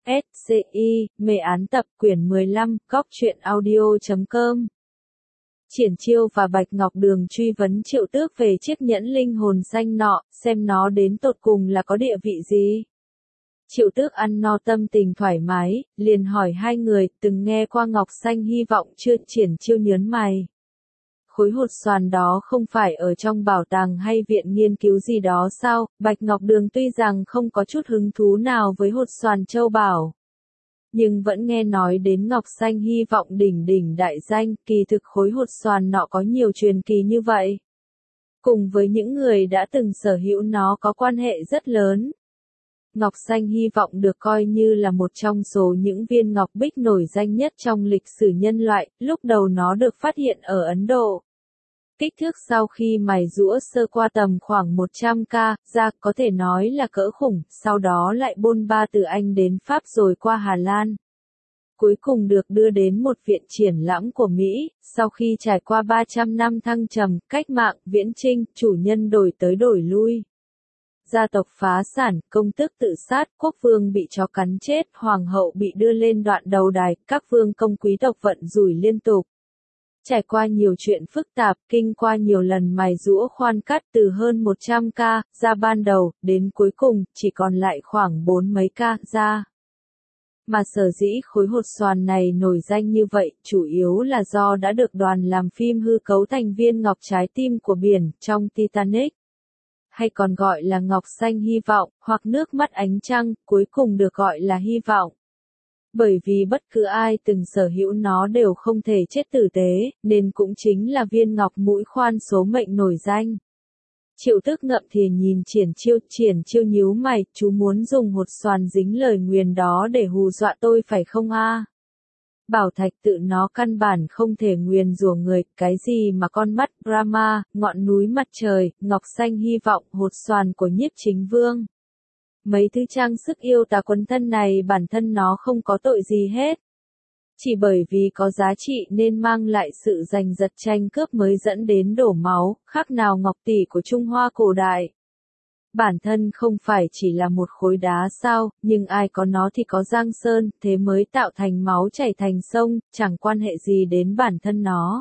SCI, mê án tập quyển 15, góc truyện audio.com. Triển Chiêu và Bạch Ngọc Đường truy vấn Triệu Tước về chiếc nhẫn linh hồn xanh nọ, xem nó đến tột cùng là có địa vị gì. Triệu Tước ăn no tâm tình thoải mái, liền hỏi hai người, từng nghe qua ngọc xanh hy vọng chưa? Triển Chiêu nhớn mày. Khối hột xoàn đó không phải ở trong bảo tàng hay viện nghiên cứu gì đó sao? Bạch Ngọc Đường tuy rằng không có chút hứng thú nào với hột xoàn châu bảo, nhưng vẫn nghe nói đến ngọc xanh hy vọng đỉnh đỉnh đại danh. Kỳ thực khối hột xoàn nọ có nhiều truyền kỳ như vậy, cùng với những người đã từng sở hữu nó có quan hệ rất lớn. Ngọc xanh hy vọng được coi như là một trong số những viên ngọc bích nổi danh nhất trong lịch sử nhân loại. Lúc đầu nó được phát hiện ở Ấn Độ. Kích thước sau khi mài giũa sơ qua tầm khoảng 100k ra, có thể nói là cỡ khủng, sau đó lại bôn ba từ Anh đến Pháp rồi qua Hà Lan. Cuối cùng được đưa đến một viện triển lãm của Mỹ. Sau khi trải qua 300 năm thăng trầm, cách mạng, viễn chinh, chủ nhân đổi tới đổi lui, gia tộc phá sản, công tước tự sát, quốc vương bị chó cắn chết, hoàng hậu bị đưa lên đoạn đầu đài, các vương công quý tộc vận rủi liên tục. Trải qua nhiều chuyện phức tạp, kinh qua nhiều lần mài giũa khoan cắt từ hơn 100k ra ban đầu, đến cuối cùng, chỉ còn lại khoảng 4 mấy k ra. Mà sở dĩ khối hột xoàn này nổi danh như vậy, chủ yếu là do đã được đoàn làm phim hư cấu thành viên ngọc trái tim của biển, trong Titanic, hay còn gọi là ngọc xanh hy vọng, hoặc nước mắt ánh trăng, cuối cùng được gọi là hy vọng. Bởi vì bất cứ ai từng sở hữu nó đều không thể chết tử tế, nên cũng chính là viên ngọc mũi khoan số mệnh nổi danh. Triệu Tước ngậm thìa nhìn Triển Chiêu nhíu mày, chú muốn dùng hột xoàn dính lời nguyền đó để hù dọa tôi phải không a? Bảo thạch tự nó căn bản không thể nguyền rủa người, cái gì mà con mắt Brahma, ngọn núi mặt trời, ngọc xanh hy vọng, hột xoàn của Nhiếp Chính Vương. Mấy thứ trang sức yêu tà quấn thân này bản thân nó không có tội gì hết. Chỉ bởi vì có giá trị nên mang lại sự giành giật tranh cướp mới dẫn đến đổ máu, khác nào ngọc tỷ của Trung Hoa cổ đại. Bản thân không phải chỉ là một khối đá sao, nhưng ai có nó thì có giang sơn, thế mới tạo thành máu chảy thành sông, chẳng quan hệ gì đến bản thân nó.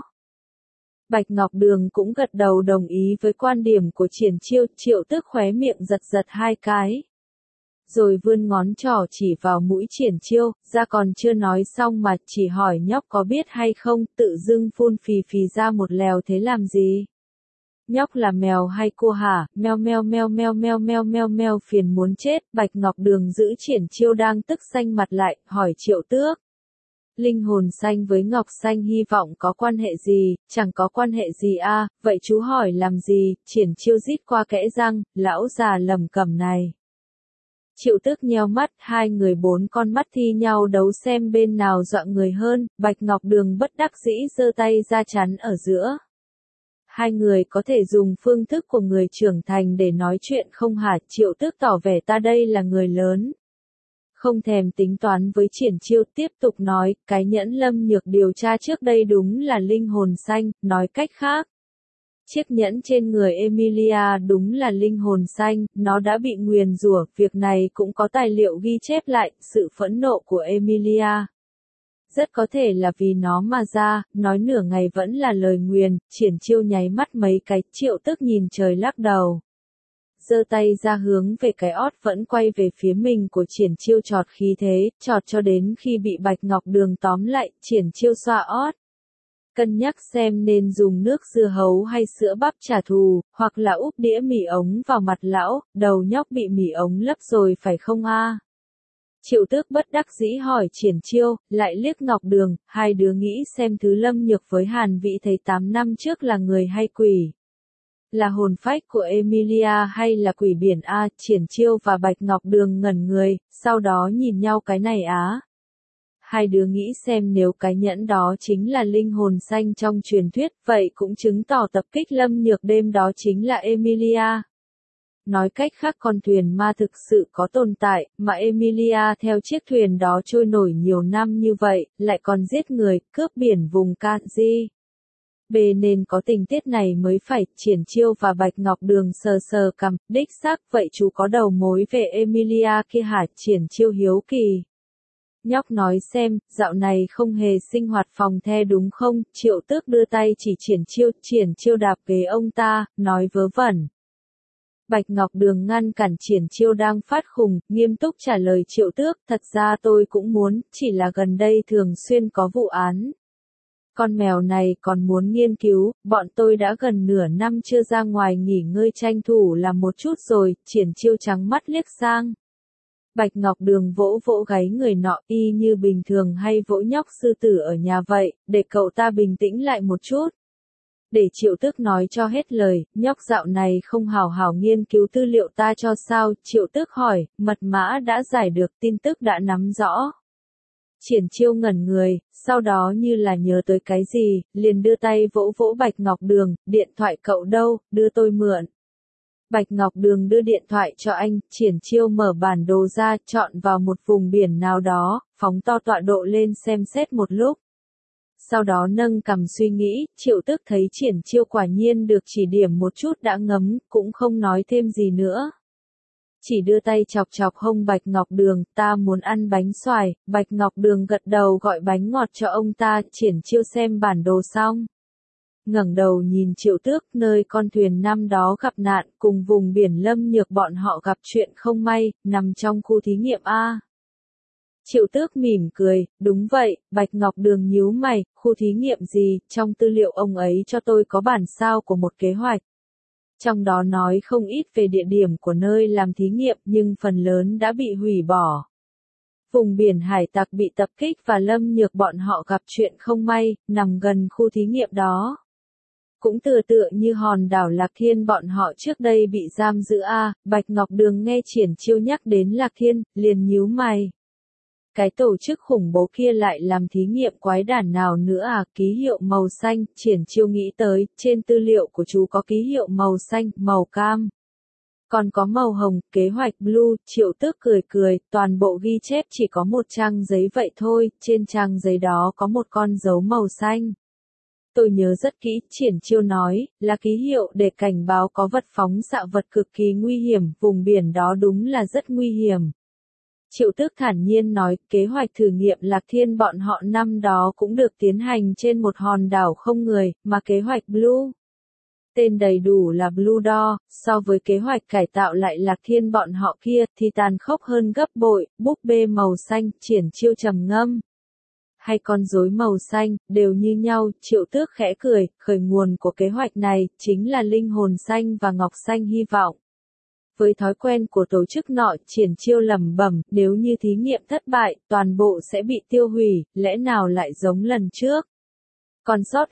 Bạch Ngọc Đường cũng gật đầu đồng ý với quan điểm của Triển Chiêu. Triệu Tước khóe miệng giật giật hai cái, rồi vươn ngón trỏ chỉ vào mũi Triển Chiêu, ra còn chưa nói xong mà chỉ hỏi nhóc có biết hay không, tự dưng phun phì phì ra một lèo thế làm gì? Nhóc là mèo hay cua hả? Meo meo meo meo meo meo meo meo, phiền muốn chết. Bạch Ngọc Đường giữ Triển Chiêu đang tức xanh mặt lại, hỏi Triệu Tước. Linh hồn xanh với ngọc xanh hy vọng có quan hệ gì? Chẳng có quan hệ gì a, vậy chú hỏi làm gì? Triển Chiêu rít qua kẽ răng, lão già lẩm cẩm này. Triệu Tước nheo mắt, hai người bốn con mắt thi nhau đấu xem bên nào dọa người hơn. Bạch Ngọc Đường bất đắc dĩ giơ tay ra chắn ở giữa. Hai người có thể dùng phương thức của người trưởng thành để nói chuyện không hả? Triệu Tước tỏ vẻ ta đây là người lớn, không thèm tính toán với Triển Chiêu, tiếp tục nói, cái nhẫn Lâm Nhược điều tra trước đây đúng là linh hồn xanh, nói cách khác, chiếc nhẫn trên người Emilia đúng là linh hồn xanh, nó đã bị nguyền rủa, việc này cũng có tài liệu ghi chép lại, sự phẫn nộ của Emilia. Rất có thể là vì nó mà ra, nói nửa ngày vẫn là lời nguyền. Triển Chiêu nháy mắt mấy cái, Triệu Tước nhìn trời lắc đầu, giơ tay ra hướng về cái ót vẫn quay về phía mình của Triển Chiêu, chọt khí thế, chọt cho đến khi bị Bạch Ngọc Đường tóm lại. Triển Chiêu xoa ót, cân nhắc xem nên dùng nước dưa hấu hay sữa bắp trả thù, hoặc là úp đĩa mì ống vào mặt lão, đầu nhóc bị mì ống lấp rồi phải không a? Triệu Tước bất đắc dĩ hỏi Triển Chiêu, lại liếc Ngọc Đường, hai đứa nghĩ xem thứ Lâm Nhược với Hàn Vị thấy 8 năm trước là người hay quỷ? Là hồn phách của Emilia hay là quỷ biển a? Triển Chiêu và Bạch Ngọc Đường ngẩn người, sau đó nhìn nhau cái này á. Hai đứa nghĩ xem nếu cái nhẫn đó chính là linh hồn xanh trong truyền thuyết, vậy cũng chứng tỏ tập kích Lâm Nhược đêm đó chính là Emilia. Nói cách khác con thuyền ma thực sự có tồn tại, mà Emilia theo chiếc thuyền đó trôi nổi nhiều năm như vậy, lại còn giết người, cướp biển vùng Kaji. Nên có tình tiết này mới phải. Triển Chiêu và Bạch Ngọc Đường sờ sờ cằm, đích xác, vậy chú có đầu mối về Emilia kia hả? Triển Chiêu hiếu kỳ. Nhóc nói xem, dạo này không hề sinh hoạt phòng the đúng không? Triệu Tước đưa tay chỉ Triển Chiêu đạp ghế ông ta, nói vớ vẩn. Bạch Ngọc Đường ngăn cản Triển Chiêu đang phát khùng, nghiêm túc trả lời Triệu Tước, thật ra tôi cũng muốn, chỉ là gần đây thường xuyên có vụ án. Con mèo này còn muốn nghiên cứu, bọn tôi đã gần nửa năm chưa ra ngoài nghỉ ngơi tranh thủ làm một chút rồi, Triển Chiêu trắng mắt liếc sang. Bạch Ngọc Đường vỗ vỗ gáy người nọ y như bình thường hay vỗ nhóc sư tử ở nhà vậy, để cậu ta bình tĩnh lại một chút. Để Triệu Tước nói cho hết lời, nhóc dạo này không hào hào nghiên cứu tư liệu ta cho sao, Triệu Tước hỏi, mật mã đã giải được, tin tức đã nắm rõ. Triển Chiêu ngẩn người, sau đó như là nhớ tới cái gì, liền đưa tay vỗ vỗ Bạch Ngọc Đường, điện thoại cậu đâu, đưa tôi mượn. Bạch Ngọc Đường đưa điện thoại cho anh, Triển Chiêu mở bản đồ ra, chọn vào một vùng biển nào đó, phóng to tọa độ lên xem xét một lúc. Sau đó nâng cằm suy nghĩ, Triệu Tước thấy Triển Chiêu quả nhiên được chỉ điểm một chút đã ngấm, cũng không nói thêm gì nữa. Chỉ đưa tay chọc chọc hông Bạch Ngọc Đường, ta muốn ăn bánh xoài, Bạch Ngọc Đường gật đầu gọi bánh ngọt cho ông ta, Triển Chiêu xem bản đồ xong. Ngẩng đầu nhìn Triệu Tước, nơi con thuyền năm đó gặp nạn, cùng vùng biển Lâm Nhược bọn họ gặp chuyện không may, nằm trong khu thí nghiệm A. Triệu Tước mỉm cười, đúng vậy, Bạch Ngọc Đường nhíu mày, khu thí nghiệm gì, trong tư liệu ông ấy cho tôi có bản sao của một kế hoạch. Trong đó nói không ít về địa điểm của nơi làm thí nghiệm nhưng phần lớn đã bị hủy bỏ. Vùng biển hải tặc bị tập kích và Lâm Nhược bọn họ gặp chuyện không may, nằm gần khu thí nghiệm đó. Cũng tựa như hòn đảo Lạc Thiên bọn họ trước đây bị giam giữ A, Bạch Ngọc Đường nghe Triển Chiêu nhắc đến Lạc Thiên, liền nhíu mày. Cái tổ chức khủng bố kia lại làm thí nghiệm quái đản nào nữa à, ký hiệu màu xanh, Triển Chiêu nghĩ tới, trên tư liệu của chú có ký hiệu màu xanh, màu cam. Còn có màu hồng, kế hoạch blue, Triệu Tước cười, toàn bộ ghi chép chỉ có một trang giấy vậy thôi, trên trang giấy đó có một con dấu màu xanh. Tôi nhớ rất kỹ, Triển Chiêu nói, là ký hiệu để cảnh báo có vật phóng xạ vật cực kỳ nguy hiểm, vùng biển đó đúng là rất nguy hiểm. Triệu Tước thản nhiên nói, kế hoạch thử nghiệm Lạc Thiên bọn họ năm đó cũng được tiến hành trên một hòn đảo không người, mà kế hoạch Blue. Tên đầy đủ là Blue Door, so với kế hoạch cải tạo lại Lạc Thiên bọn họ kia thì tàn khốc hơn gấp bội, búp bê màu xanh, Triển Chiêu trầm ngâm. Hay con rối màu xanh, đều như nhau, Triệu Tước khẽ cười, khởi nguồn của kế hoạch này, chính là linh hồn xanh và ngọc xanh hy vọng. Với thói quen của tổ chức nọ, Triển Chiêu lẩm bẩm, nếu như thí nghiệm thất bại, toàn bộ sẽ bị tiêu hủy, lẽ nào lại giống lần trước. Còn sót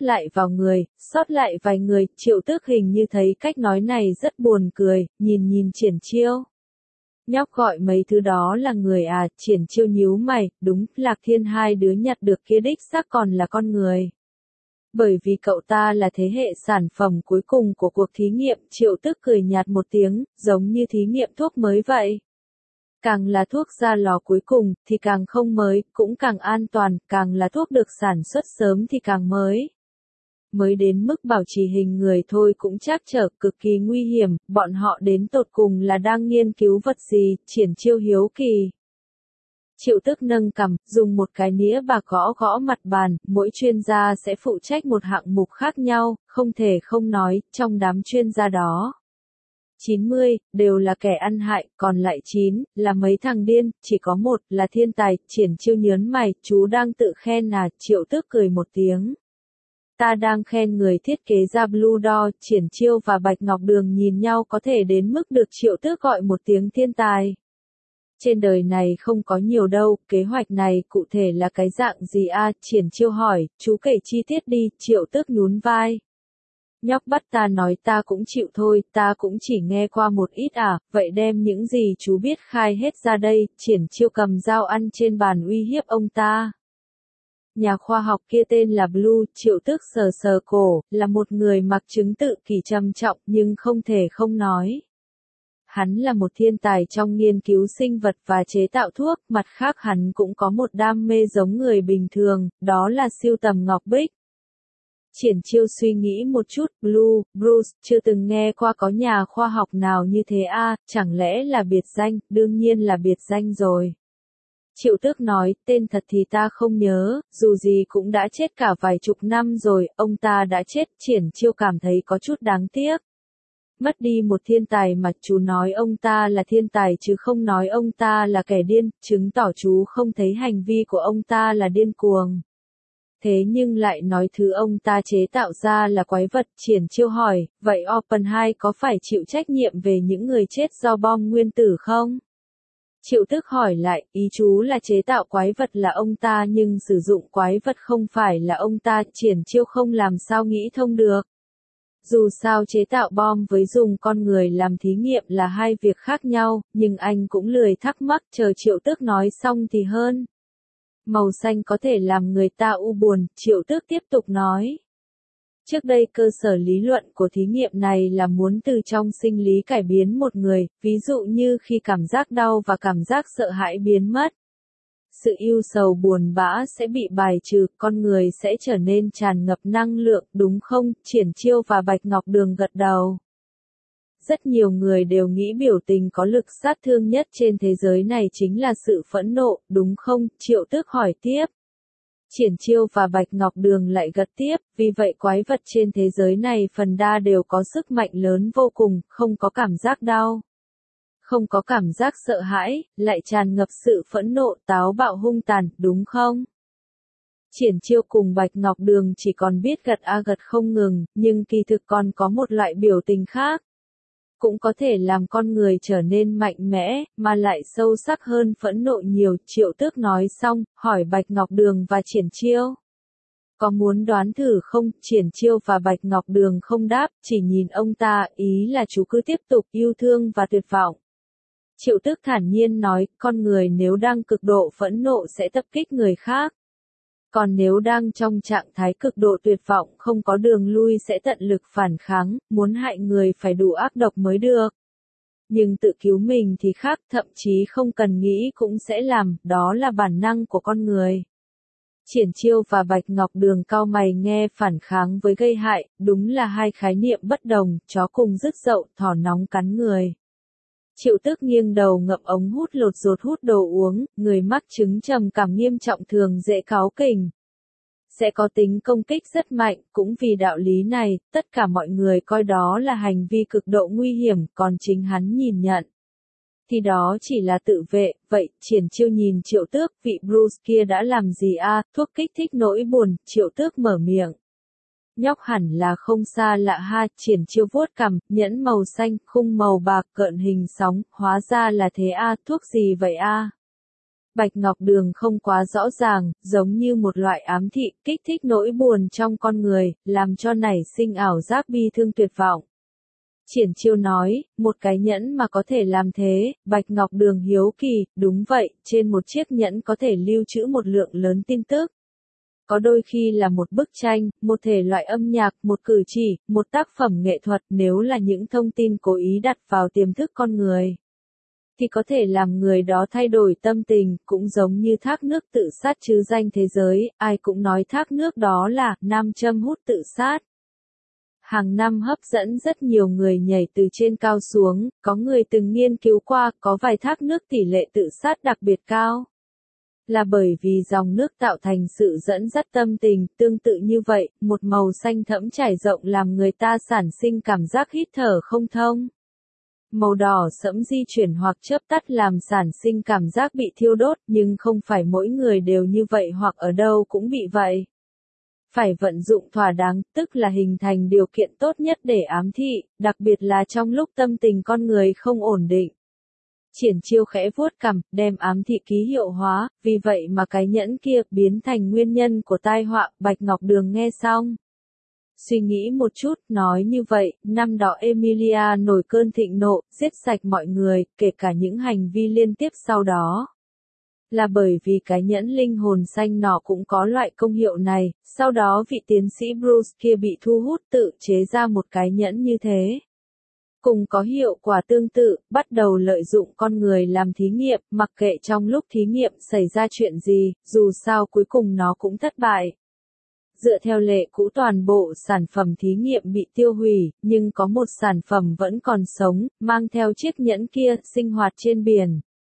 lại vài người, Triệu Tước hình như thấy cách nói này rất buồn cười, nhìn Triển Chiêu. Nhóc gọi mấy thứ đó là người à, Triển Chiêu nhíu mày, đúng, Lạc Thiên hai đứa nhặt được kia đích xác còn là con người. Bởi vì cậu ta là thế hệ sản phẩm cuối cùng của cuộc thí nghiệm, Triệu Tước cười nhạt một tiếng, giống như thí nghiệm thuốc mới vậy. Càng là thuốc ra lò cuối cùng, thì càng không mới, cũng càng an toàn, càng là thuốc được sản xuất sớm thì càng mới. Mới đến mức bảo trì hình người thôi cũng trắc trở, cực kỳ nguy hiểm, bọn họ đến tột cùng là đang nghiên cứu vật gì, Triển Chiêu hiếu kỳ. Triệu Tước nâng cằm, dùng một cái nĩa bạc gõ mặt bàn, mỗi chuyên gia sẽ phụ trách một hạng mục khác nhau, không thể không nói, trong đám chuyên gia đó. 90, đều là kẻ ăn hại, còn lại 9, là mấy thằng điên, chỉ có một, là thiên tài, Triển Chiêu nhớn mày, chú đang tự khen à, Triệu Tước cười một tiếng. Ta đang khen người thiết kế ra Blue Door, Triển Chiêu và Bạch Ngọc Đường nhìn nhau có thể đến mức được Triệu Tước gọi một tiếng thiên tài. Trên đời này không có nhiều đâu, kế hoạch này cụ thể là cái dạng gì a? Triển Chiêu hỏi, chú kể chi tiết đi, Triệu Tước nhún vai. Nhóc bắt ta nói ta cũng chịu thôi, ta cũng chỉ nghe qua một ít à, vậy đem những gì chú biết khai hết ra đây, Triển Chiêu cầm dao ăn trên bàn uy hiếp ông ta. Nhà khoa học kia tên là Blue, Triệu Tước sờ cổ, là một người mặc chứng tự kỷ trầm trọng nhưng không thể không nói. Hắn là một thiên tài trong nghiên cứu sinh vật và chế tạo thuốc, mặt khác hắn cũng có một đam mê giống người bình thường, đó là sưu tầm ngọc bích. Triển Chiêu suy nghĩ một chút, Bruce, chưa từng nghe qua có nhà khoa học nào như thế a, chẳng lẽ là biệt danh, đương nhiên là biệt danh rồi. Triệu Tước nói, tên thật thì ta không nhớ, dù gì cũng đã chết cả vài chục năm rồi, ông ta đã chết, Triển Chiêu cảm thấy có chút đáng tiếc. Mất đi một thiên tài mà chú nói ông ta là thiên tài chứ không nói ông ta là kẻ điên, chứng tỏ chú không thấy hành vi của ông ta là điên cuồng. Thế nhưng lại nói thứ ông ta chế tạo ra là quái vật, Triển Chiêu hỏi, vậy Oppenheimer có phải chịu trách nhiệm về những người chết do bom nguyên tử không? Triệu Tước hỏi lại, ý chú là chế tạo quái vật là ông ta nhưng sử dụng quái vật không phải là ông ta, Triển Chiêu không làm sao nghĩ thông được. Dù sao chế tạo bom với dùng con người làm thí nghiệm là hai việc khác nhau, nhưng anh cũng lười thắc mắc chờ Triệu Tước nói xong thì hơn. Màu xanh có thể làm người ta u buồn, Triệu Tước tiếp tục nói. Trước đây cơ sở lý luận của thí nghiệm này là muốn từ trong sinh lý cải biến một người, ví dụ như khi cảm giác đau và cảm giác sợ hãi biến mất. Sự ưu sầu buồn bã sẽ bị bài trừ, con người sẽ trở nên tràn ngập năng lượng, đúng không? Triển Chiêu và Bạch Ngọc Đường gật đầu. Rất nhiều người đều nghĩ biểu tình có lực sát thương nhất trên thế giới này chính là sự phẫn nộ, đúng không? Triệu Tước hỏi tiếp. Triển Chiêu và Bạch Ngọc Đường lại gật tiếp, vì vậy quái vật trên thế giới này phần đa đều có sức mạnh lớn vô cùng, không có cảm giác đau. Không có cảm giác sợ hãi, lại tràn ngập sự phẫn nộ, táo bạo hung tàn, đúng không? Triển Chiêu cùng Bạch Ngọc Đường chỉ còn biết gật gật không ngừng, nhưng kỳ thực còn có một loại biểu tình khác. Cũng có thể làm con người trở nên mạnh mẽ, mà lại sâu sắc hơn phẫn nộ nhiều, Triệu Tước nói xong, hỏi Bạch Ngọc Đường và Triển Chiêu. Có muốn đoán thử không? Triển Chiêu và Bạch Ngọc Đường không đáp, chỉ nhìn ông ta, ý là chú cứ tiếp tục yêu thương và tuyệt vọng. Triệu Tước thản nhiên nói, con người nếu đang cực độ phẫn nộ sẽ tập kích người khác. Còn nếu đang trong trạng thái cực độ tuyệt vọng không có đường lui sẽ tận lực phản kháng, muốn hại người phải đủ ác độc mới được. Nhưng tự cứu mình thì khác, thậm chí không cần nghĩ cũng sẽ làm, đó là bản năng của con người. Triển Chiêu và Bạch Ngọc Đường cau mày nghe phản kháng với gây hại, đúng là hai khái niệm bất đồng, chó cùng rứt dậu, thỏ nóng cắn người. Triệu Tước nghiêng đầu ngậm ống hút lột dột hút đồ uống, người mắc chứng trầm cảm nghiêm trọng thường dễ cáu kỉnh. Sẽ có tính công kích rất mạnh, cũng vì đạo lý này, tất cả mọi người coi đó là hành vi cực độ nguy hiểm, còn chính hắn nhìn nhận. Thì đó chỉ là tự vệ, vậy, Triển Chiêu nhìn Triệu Tước, vị Bruce kia đã làm gì thuốc kích thích nỗi buồn, Triệu Tước mở miệng. Nhóc hẳn là không xa lạ ha, Triển Chiêu vuốt cằm, nhẫn màu xanh, khung màu bạc cợn hình sóng, hóa ra là thế thuốc gì vậy Bạch Ngọc Đường không quá rõ ràng, giống như một loại ám thị, kích thích nỗi buồn trong con người, làm cho nảy sinh ảo giác bi thương tuyệt vọng. Triển Chiêu nói, một cái nhẫn mà có thể làm thế, Bạch Ngọc Đường hiếu kỳ, đúng vậy, trên một chiếc nhẫn có thể lưu trữ một lượng lớn tin tức. Có đôi khi là một bức tranh, một thể loại âm nhạc, một cử chỉ, một tác phẩm nghệ thuật, nếu là những thông tin cố ý đặt vào tiềm thức con người. Thì có thể làm người đó thay đổi tâm tình, cũng giống như thác nước tự sát chứ danh thế giới, ai cũng nói thác nước đó là nam châm hút tự sát. Hàng năm hấp dẫn rất nhiều người nhảy từ trên cao xuống, có người từng nghiên cứu qua, có vài thác nước tỷ lệ tự sát đặc biệt cao. Là bởi vì dòng nước tạo thành sự dẫn dắt tâm tình, tương tự như vậy, một màu xanh thẫm trải rộng làm người ta sản sinh cảm giác hít thở không thông. Màu đỏ sẫm di chuyển hoặc chớp tắt làm sản sinh cảm giác bị thiêu đốt, nhưng không phải mỗi người đều như vậy hoặc ở đâu cũng bị vậy. Phải vận dụng thỏa đáng, tức là hình thành điều kiện tốt nhất để ám thị, đặc biệt là trong lúc tâm tình con người không ổn định. Triển Chiêu khẽ vuốt cằm, đem ám thị ký hiệu hóa, vì vậy mà cái nhẫn kia biến thành nguyên nhân của tai họa, Bạch Ngọc Đường nghe xong. Suy nghĩ một chút, nói như vậy, năm đó Emilia nổi cơn thịnh nộ, giết sạch mọi người, kể cả những hành vi liên tiếp sau đó. Là bởi vì cái nhẫn linh hồn xanh nọ cũng có loại công hiệu này, sau đó vị tiến sĩ Bruce kia bị thu hút tự chế ra một cái nhẫn như thế. Cùng có hiệu quả tương tự, bắt đầu lợi dụng con người làm thí nghiệm, mặc kệ trong lúc thí nghiệm xảy ra chuyện gì, dù sao cuối cùng nó cũng thất bại. Dựa theo lệ cũ toàn bộ sản phẩm thí nghiệm bị tiêu hủy, nhưng có một sản phẩm vẫn còn sống, mang theo chiếc nhẫn kia, sinh hoạt trên biển.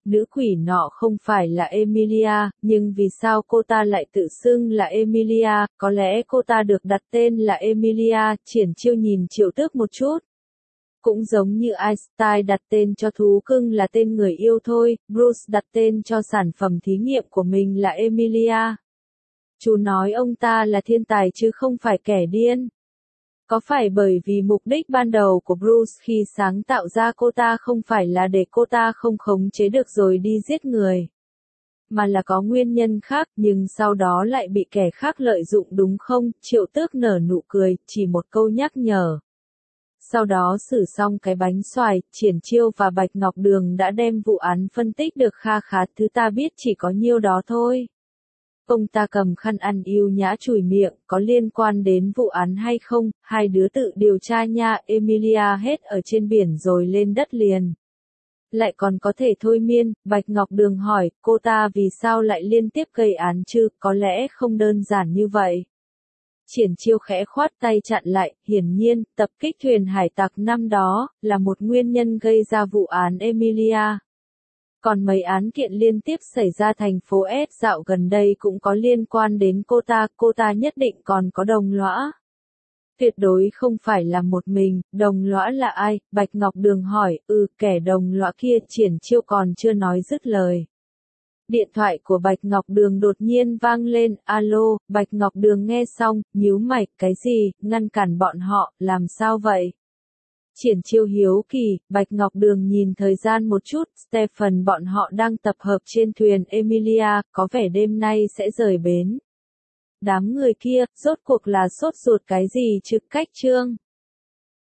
Nữ quỷ nọ không phải là Emilia, nhưng vì sao cô ta lại tự xưng là Emilia, có lẽ cô ta được đặt tên là Emilia, Triển Chiêu nhìn Triệu Tước một chút. Cũng giống như Einstein đặt tên cho thú cưng là tên người yêu thôi, Bruce đặt tên cho sản phẩm thí nghiệm của mình là Emilia. Chú nói ông ta là thiên tài chứ không phải kẻ điên. Có phải bởi vì mục đích ban đầu của Bruce khi sáng tạo ra cô ta không phải là để cô ta không khống chế được rồi đi giết người, mà là có nguyên nhân khác, nhưng sau đó lại bị kẻ khác lợi dụng đúng không? Triệu Tước nở nụ cười, chỉ một câu nhắc nhở. Sau đó xử xong cái bánh xoài, Triển Chiêu và Bạch Ngọc Đường đã đem vụ án phân tích được kha khá, thứ ta biết chỉ có nhiêu đó thôi. Ông ta cầm khăn ăn yêu nhã chùi miệng, có liên quan đến vụ án hay không, hai đứa tự điều tra nha, Emilia hết ở trên biển rồi lên đất liền. Lại còn có thể thôi miên, Bạch Ngọc Đường hỏi, cô ta vì sao lại liên tiếp gây án chứ, có lẽ không đơn giản như vậy. Triển Chiêu khẽ khoát tay chặn lại, hiển nhiên, tập kích thuyền hải tặc năm đó, là một nguyên nhân gây ra vụ án Emilia. Còn mấy án kiện liên tiếp xảy ra thành phố S dạo gần đây cũng có liên quan đến cô ta nhất định còn có đồng lõa. Tuyệt đối không phải là một mình, đồng lõa là ai? Bạch Ngọc Đường hỏi, kẻ đồng lõa kia, Triển Chiêu còn chưa nói dứt lời. Điện thoại của Bạch Ngọc Đường đột nhiên vang lên, alo, Bạch Ngọc Đường nghe xong, nhíu mày, cái gì, ngăn cản bọn họ, làm sao vậy? Triển Chiêu hiếu kỳ, Bạch Ngọc Đường nhìn thời gian một chút, Stephen bọn họ đang tập hợp trên thuyền Emilia, có vẻ đêm nay sẽ rời bến. Đám người kia, rốt cuộc là sốt ruột cái gì chứ? Cách chương